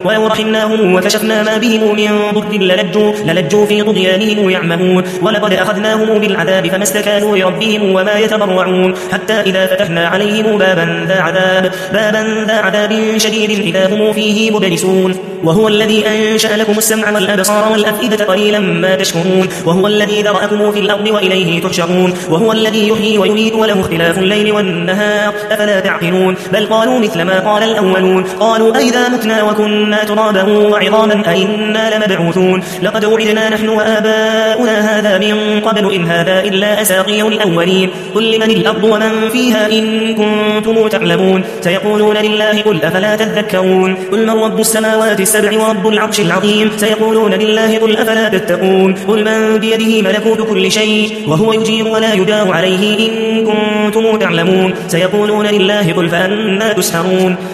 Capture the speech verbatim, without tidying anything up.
ولو رحمناهم وكشفنا ما بهم من ضر للجوا, للجوا في طغيانهم يعمهون ولقد أخذناهم بالعذاب فما استكانوا لربهم وما يتضرعون حتى إذا فتحنا عليهم بابا ذا عذاب, بابا ذا عذاب شديد إذا هم فيه مبلسون. وهو الذي أنشأ لكم السمع والأبصار والأفئدة قليلا ما تشكرون. وهو الذي ذرأكم في الأرض وإليه تحشرون. وهو الذي يحيي ويميت وله اختلاف الليل والنهار أفلا تعقلون. بل قالوا مثل ما قال الأولون قالوا أئذا متنا وكنا ترابا وعظاما أئنا لمبعوثون لقد وعدنا نحن وآباؤنا هذا من قبل إن هذا إلا أساطير الأولين قل لمن الأرض ومن فيها إن كنتم تعلمون سيقولون لله قل أفلا تذكرون قل من رب السماوات السبع ورب العرش العظيم سيقولون لله قل أفلا تتقون قل من بيده ملكوت كل شيء وهو يجير ولا يجار عليه إن كنتم تعلمون سيقولون لله قل فأنا تسحرون